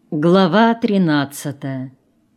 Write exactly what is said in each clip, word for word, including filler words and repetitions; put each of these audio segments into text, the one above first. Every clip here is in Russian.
Глава тринадцатая.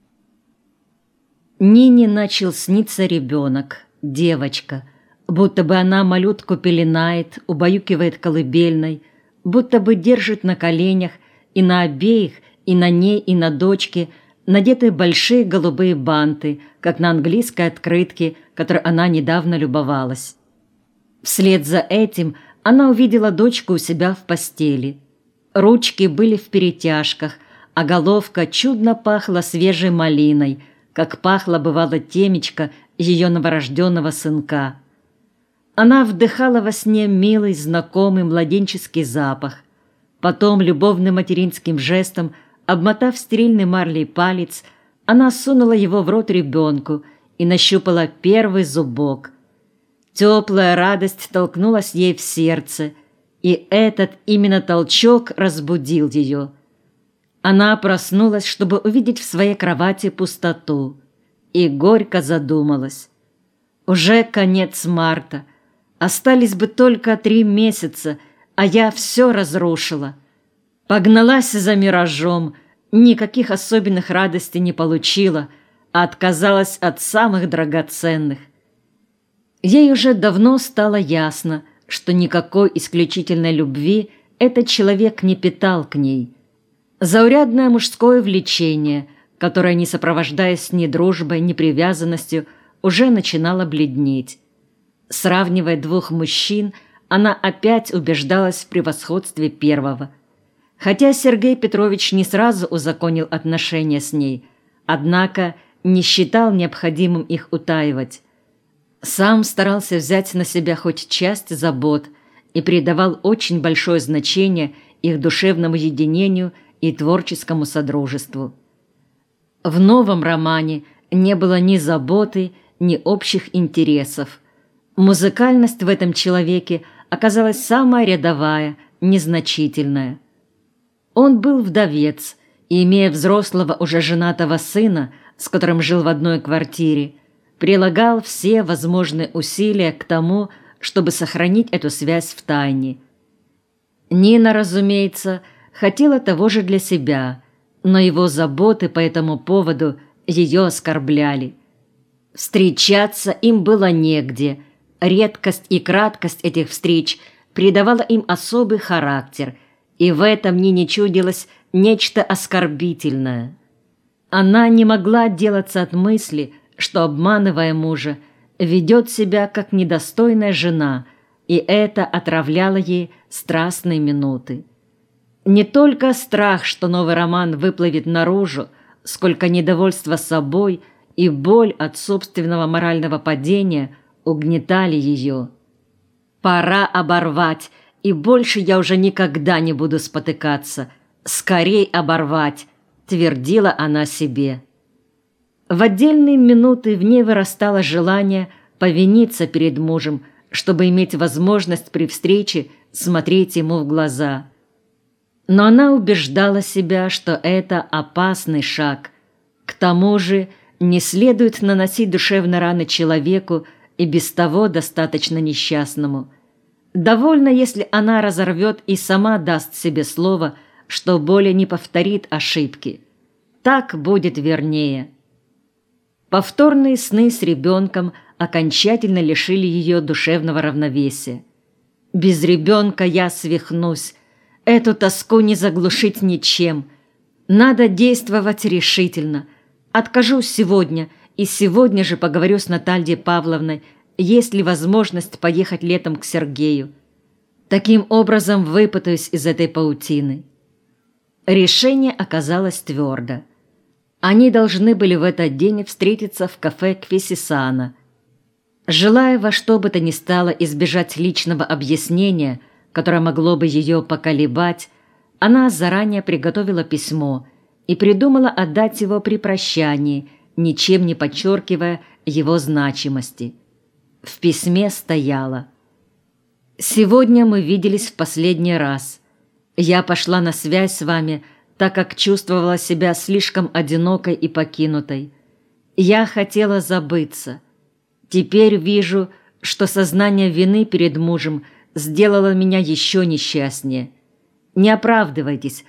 Нине начал сниться ребенок, девочка, будто бы она малютку пеленает, убаюкивает колыбельной, будто бы держит на коленях, и на обеих, и на ней, и на дочке надеты большие голубые банты, как на английской открытке, которой она недавно любовалась. Вслед за этим она увидела дочку у себя в постели. Ручки были в перетяжках, а головка чудно пахла свежей малиной, как пахла, бывало, темечко ее новорожденного сынка. Она вдыхала во сне милый, знакомый младенческий запах. Потом, любовным материнским жестом, обмотав стерильный марлей палец, она сунула его в рот ребенку и нащупала первый зубок. Теплая радость толкнулась ей в сердце, и этот именно толчок разбудил ее. Она проснулась, чтобы увидеть в своей кровати пустоту, и горько задумалась. Уже конец марта, остались бы только три месяца, а я все разрушила. Погналась за миражом, никаких особенных радостей не получила, а отказалась от самых драгоценных. Ей уже давно стало ясно, что никакой исключительной любви этот человек не питал к ней. Заурядное мужское влечение, которое, не сопровождаясь ни дружбой, ни привязанностью, уже начинало бледнеть. Сравнивая двух мужчин, она опять убеждалась в превосходстве первого. Хотя Сергей Петрович не сразу узаконил отношения с ней, однако не считал необходимым их утаивать. Сам старался взять на себя хоть часть забот и придавал очень большое значение их душевному единению и творческому содружеству. В новом романе не было ни заботы, ни общих интересов. Музыкальность в этом человеке оказалась самая рядовая, незначительная. Он был вдовец и, имея взрослого уже женатого сына, с которым жил в одной квартире, прилагал все возможные усилия к тому, чтобы сохранить эту связь в тайне. Нина, разумеется, хотела того же для себя, но его заботы по этому поводу ее оскорбляли. Встречаться им было негде, редкость и краткость этих встреч придавала им особый характер, и в этом Нине чудилось нечто оскорбительное. Она не могла отделаться от мысли, что, обманывая мужа, ведет себя как недостойная жена, и это отравляло ей страстные минуты. Не только страх, что новый роман выплывет наружу, сколько недовольство собой и боль от собственного морального падения угнетали ее. «Пора оборвать, и больше я уже никогда не буду спотыкаться. Скорей оборвать», — твердила она себе. В отдельные минуты в ней вырастало желание повиниться перед мужем, чтобы иметь возможность при встрече смотреть ему в глаза. Но она убеждала себя, что это опасный шаг. К тому же не следует наносить душевные раны человеку и без того достаточно несчастному. Довольно, если она разорвет и сама даст себе слово, что более не повторит ошибки. Так будет вернее. Повторные сны с ребенком окончательно лишили ее душевного равновесия. «Без ребенка я свихнусь. Эту тоску не заглушить ничем. Надо действовать решительно. Откажусь сегодня, и сегодня же поговорю с Натальей Павловной, есть ли возможность поехать летом к Сергею. Таким образом выпутаюсь из этой паутины». Решение оказалось твердо. Они должны были в этот день встретиться в кафе Квисисана. Желая во что бы то ни стало избежать личного объяснения, которое могло бы ее поколебать, она заранее приготовила письмо и придумала отдать его при прощании, ничем не подчеркивая его значимости. В письме стояло: «Сегодня мы виделись в последний раз. Я пошла на связь с вами, так как чувствовала себя слишком одинокой и покинутой. Я хотела забыться. Теперь вижу, что сознание вины перед мужем сделало меня еще несчастнее. Не оправдывайтесь,